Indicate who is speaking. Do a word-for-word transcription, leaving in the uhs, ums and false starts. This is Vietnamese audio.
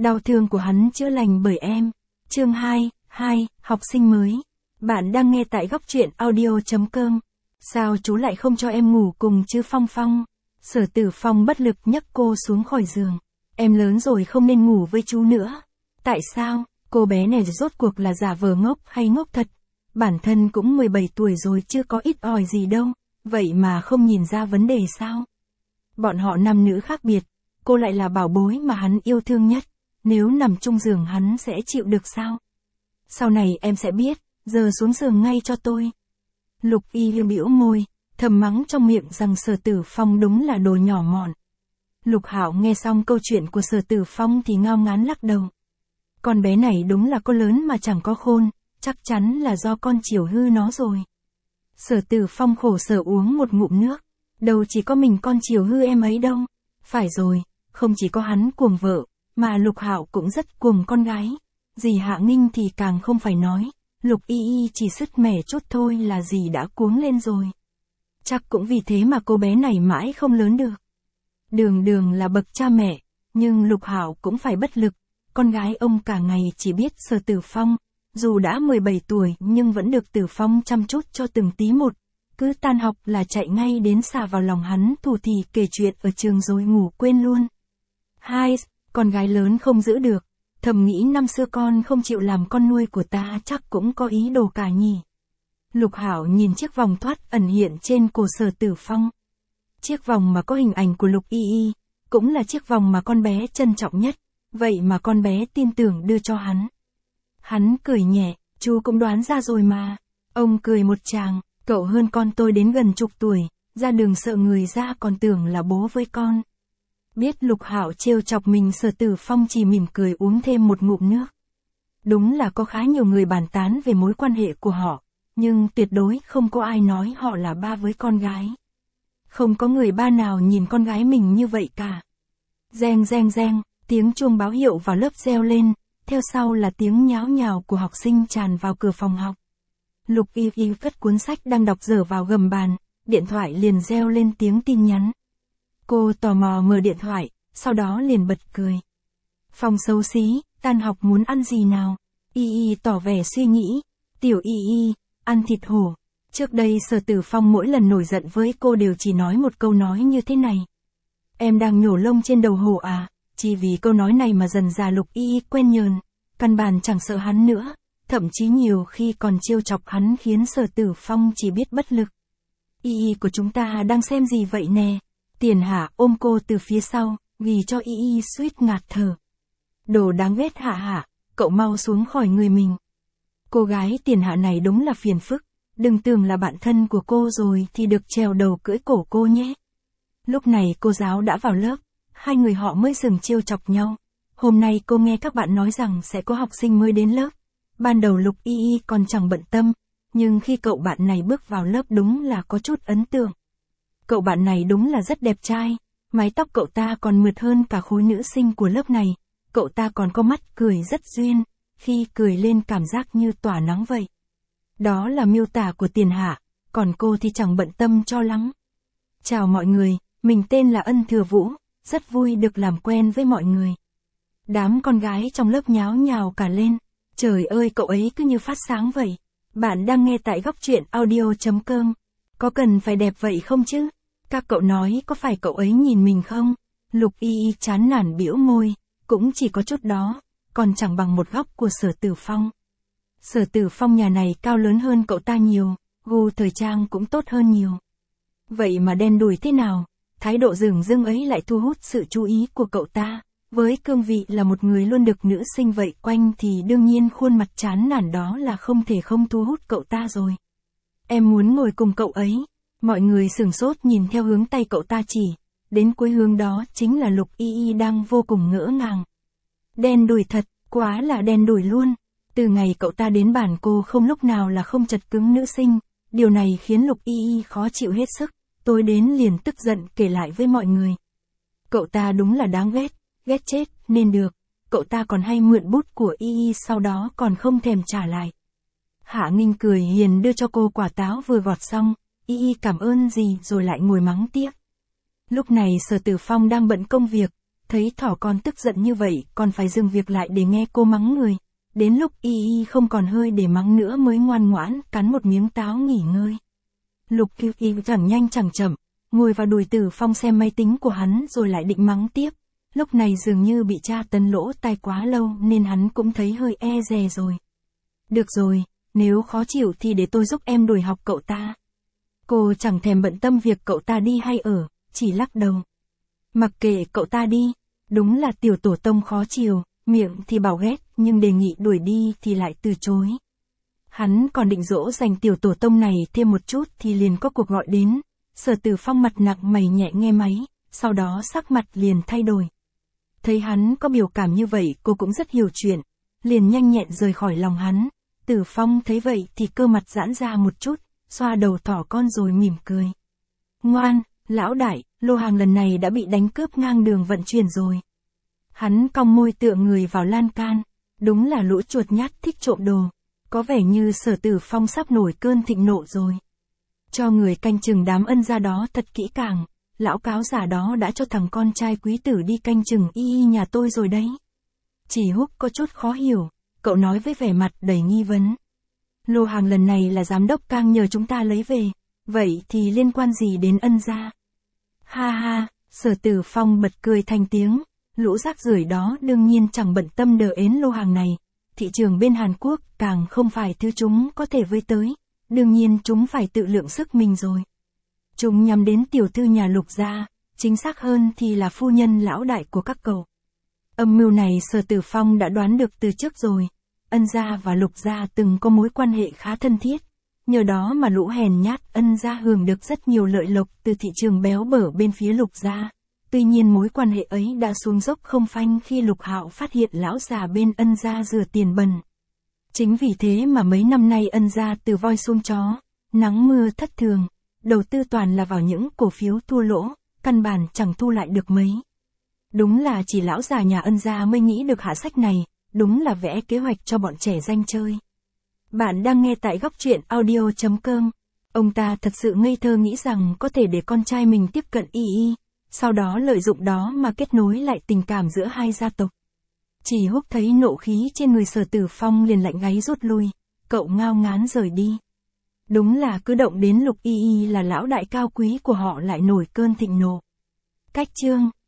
Speaker 1: Đau thương của hắn chữa lành bởi em. Chương hai, hai, học sinh mới. Bạn đang nghe tại góc truyện audio.com. Sao chú lại không cho em ngủ cùng chứ Phong Phong? Sở Tử Phong bất lực nhấc cô xuống khỏi giường. Em lớn rồi không nên ngủ với chú nữa. Tại sao? Cô bé này rốt cuộc là giả vờ ngốc hay ngốc thật? Bản thân cũng mười bảy tuổi rồi chưa có ít ỏi gì đâu. Vậy mà không nhìn ra vấn đề sao? Bọn họ nam nữ khác biệt. Cô lại là bảo bối mà hắn yêu thương nhất. Nếu nằm chung giường hắn sẽ chịu được sao? Sau này em sẽ biết, giờ xuống giường ngay cho tôi. Lục Y Lưu bĩu môi, thầm mắng trong miệng rằng Sở Tử Phong đúng là đồ nhỏ mọn. Lục Hạo nghe xong câu chuyện của Sở Tử Phong thì ngao ngán lắc đầu. Con bé này đúng là con lớn mà chẳng có khôn, chắc chắn là do con chiều hư nó rồi. Sở Tử Phong khổ sở uống một ngụm nước, đâu chỉ có mình con chiều hư em ấy đâu. Phải rồi, không chỉ có hắn cuồng vợ, mà Lục Hạo cũng rất cuồng con gái. Dì Hạ Nghinh thì càng không phải nói, Lục Y Y chỉ sứt mẻ chút thôi là dì đã cuống lên rồi. Chắc cũng vì thế mà cô bé này mãi không lớn được. Đường Đường là bậc cha mẹ, nhưng Lục Hạo cũng phải bất lực, con gái ông cả ngày chỉ biết Sở Tử Phong, dù đã mười bảy tuổi nhưng vẫn được Tử Phong chăm chút cho từng tí một, cứ tan học là chạy ngay đến xà vào lòng hắn thủ thỉ kể chuyện ở trường rồi ngủ quên luôn. Hai, con gái lớn không giữ được, thầm nghĩ năm xưa con không chịu làm con nuôi của ta chắc cũng có ý đồ cả nhỉ. Lục Hạo nhìn chiếc vòng thoát ẩn hiện trên cổ Sở Tử Phong. Chiếc vòng mà có hình ảnh của Lục Y Y, cũng là chiếc vòng mà con bé trân trọng nhất, vậy mà con bé tin tưởng đưa cho hắn. Hắn cười nhẹ, chú cũng đoán ra rồi mà. Ông cười một tràng, cậu hơn con tôi đến gần chục tuổi, ra đường sợ người ra còn tưởng là bố với con. Biết Lục Hạo trêu chọc mình, Sở Tử Phong chỉ mỉm cười uống thêm một ngụm nước. Đúng là có khá nhiều người bàn tán về mối quan hệ của họ, nhưng tuyệt đối không có ai nói họ là ba với con gái. Không có người ba nào nhìn con gái mình như vậy cả. Reng reng reng, tiếng chuông báo hiệu vào lớp reo lên, theo sau là tiếng nháo nhào của học sinh tràn vào cửa phòng học. Lục Y Y cất cuốn sách đang đọc dở vào gầm bàn, điện thoại liền reo lên tiếng tin nhắn. Cô tò mò mở điện thoại, sau đó liền bật cười. Phong xấu xí, tan học muốn ăn gì nào? Y Y tỏ vẻ suy nghĩ. Tiểu Y Y, ăn thịt hổ. Trước đây Sở Tử Phong mỗi lần nổi giận với cô đều chỉ nói một câu nói như thế này. Em đang nhổ lông trên đầu hổ à? Chỉ vì câu nói này mà dần dà Lục Y Y quen nhờn, căn bản chẳng sợ hắn nữa, thậm chí nhiều khi còn trêu chọc hắn khiến Sở Tử Phong chỉ biết bất lực. Y Y của chúng ta đang xem gì vậy nè? Tiền Hạ ôm cô từ phía sau, ghi cho Y Y suýt ngạt thở. Đồ đáng ghét Hạ Hạ, cậu mau xuống khỏi người mình. Cô gái Tiền Hạ này đúng là phiền phức, đừng tưởng là bạn thân của cô rồi thì được trèo đầu cưỡi cổ cô nhé. Lúc này cô giáo đã vào lớp, hai người họ mới dừng trêu chọc nhau. Hôm nay cô nghe các bạn nói rằng sẽ có học sinh mới đến lớp. Ban đầu Lục Y Y còn chẳng bận tâm, nhưng khi cậu bạn này bước vào lớp đúng là có chút ấn tượng. Cậu bạn này đúng là rất đẹp trai, mái tóc cậu ta còn mượt hơn cả khối nữ sinh của lớp này, cậu ta còn có mắt cười rất duyên, khi cười lên cảm giác như tỏa nắng vậy. Đó là miêu tả của Tiền Hạ, còn cô thì chẳng bận tâm cho lắm. Chào mọi người, mình tên là Ân Thừa Vũ, rất vui được làm quen với mọi người. Đám con gái trong lớp nháo nhào cả lên, trời ơi cậu ấy cứ như phát sáng vậy. Bạn đang nghe tại góc truyện audio.com. Có cần phải đẹp vậy không chứ? Các cậu nói có phải cậu ấy nhìn mình không? Lục Y Y chán nản bĩu môi, cũng chỉ có chút đó, còn chẳng bằng một góc của Sở Tử Phong. Sở Tử Phong nhà này cao lớn hơn cậu ta nhiều, gu thời trang cũng tốt hơn nhiều. Vậy mà đen đủi thế nào, thái độ dửng dưng ấy lại thu hút sự chú ý của cậu ta. Với cương vị là một người luôn được nữ sinh vậy quanh thì đương nhiên khuôn mặt chán nản đó là không thể không thu hút cậu ta rồi. Em muốn ngồi cùng cậu ấy. Mọi người sửng sốt nhìn theo hướng tay cậu ta chỉ, đến cuối hướng đó chính là Lục Y Y đang vô cùng ngỡ ngàng. Đen đủi thật, quá là đen đủi luôn. Từ ngày cậu ta đến bản cô không lúc nào là không chật cứng nữ sinh, điều này khiến Lục Y Y khó chịu hết sức, tối đến liền tức giận kể lại với mọi người. Cậu ta đúng là đáng ghét, ghét chết, nên được, cậu ta còn hay mượn bút của Y Y sau đó còn không thèm trả lại. Hạ Nghinh cười hiền đưa cho cô quả táo vừa gọt xong, Y Y cảm ơn gì rồi lại ngồi mắng tiếp. Lúc này Sở Tử Phong đang bận công việc, Thấy thỏ con tức giận như vậy, còn phải dừng việc lại để nghe cô mắng người. Đến lúc y y không còn hơi để mắng nữa mới ngoan ngoãn, cắn một miếng táo nghỉ ngơi. Lục Kiêu Y chẳng nhanh chẳng chậm, ngồi vào đùi Tử Phong xem máy tính của hắn rồi lại định mắng tiếp. Lúc này dường như bị tra tấn lỗ tai quá lâu nên hắn cũng thấy hơi e dè rồi. Được rồi, nếu khó chịu thì để tôi giúp em đuổi học cậu ta. Cô chẳng thèm bận tâm việc cậu ta đi hay ở, chỉ lắc đầu. Mặc kệ cậu ta đi, đúng là tiểu tổ tông khó chiều, miệng thì bảo ghét, nhưng đề nghị đuổi đi thì lại từ chối. Hắn còn định dỗ dành tiểu tổ tông này thêm một chút thì liền có cuộc gọi đến. Sở Tử Phong mặt nặng mày nhẹ nghe máy, sau đó sắc mặt liền thay đổi. Thấy hắn có biểu cảm như vậy cô cũng rất hiểu chuyện, liền nhanh nhẹn rời khỏi lòng hắn. Tử Phong thấy vậy thì cơ mặt giãn ra một chút, xoa đầu thỏ con rồi mỉm cười. Ngoan, lão đại, lô hàng lần này đã bị đánh cướp ngang đường vận chuyển rồi. Hắn cong môi tựa người vào lan can, đúng là lũ chuột nhát thích trộm đồ. Có vẻ như Sở Tử Phong sắp nổi cơn thịnh nộ rồi. Cho người canh chừng đám ân gia đó thật kỹ càng, lão cáo giả đó đã cho thằng con trai quý tử đi canh chừng y y nhà tôi rồi đấy. Chỉ Húc có chút khó hiểu, cậu nói với vẻ mặt đầy nghi vấn. Lô hàng lần này là giám đốc Cang nhờ chúng ta lấy về, vậy thì liên quan gì đến ân gia? Ha ha, Sở Tử Phong bật cười thành tiếng, lũ rác rưởi đó đương nhiên chẳng bận tâm đờ ến lô hàng này. Thị trường bên Hàn Quốc càng không phải thứ chúng có thể với tới, đương nhiên chúng phải tự lượng sức mình rồi. Chúng nhắm đến tiểu thư nhà Lục gia, chính xác hơn thì là phu nhân lão đại của các cậu. Âm mưu này Sở Tử Phong đã đoán được từ trước rồi, ân gia và Lục gia từng có mối quan hệ khá thân thiết, nhờ đó mà lũ hèn nhát ân gia hưởng được rất nhiều lợi lộc từ thị trường béo bở bên phía Lục gia. Tuy nhiên mối quan hệ ấy đã xuống dốc không phanh khi Lục Hạo phát hiện lão già bên ân gia rửa tiền bẩn. Chính vì thế mà mấy năm nay ân gia từ voi xuống chó, nắng mưa thất thường, đầu tư toàn là vào những cổ phiếu thua lỗ, căn bản chẳng thu lại được mấy. Đúng là chỉ lão già nhà ân gia mới nghĩ được hạ sách này, đúng là vẽ kế hoạch cho bọn trẻ danh chơi. Bạn đang nghe tại góc truyện audio chấm com. Ông ta thật sự ngây thơ nghĩ rằng có thể để con trai mình tiếp cận y y. Sau đó lợi dụng đó mà kết nối lại tình cảm giữa hai gia tộc. Chỉ Húc thấy nộ khí trên người Sở Tử Phong liền lạnh gáy rút lui, cậu ngao ngán rời đi. Đúng là cứ động đến Lục y y là lão đại cao quý của họ lại nổi cơn thịnh nộ. Cách chương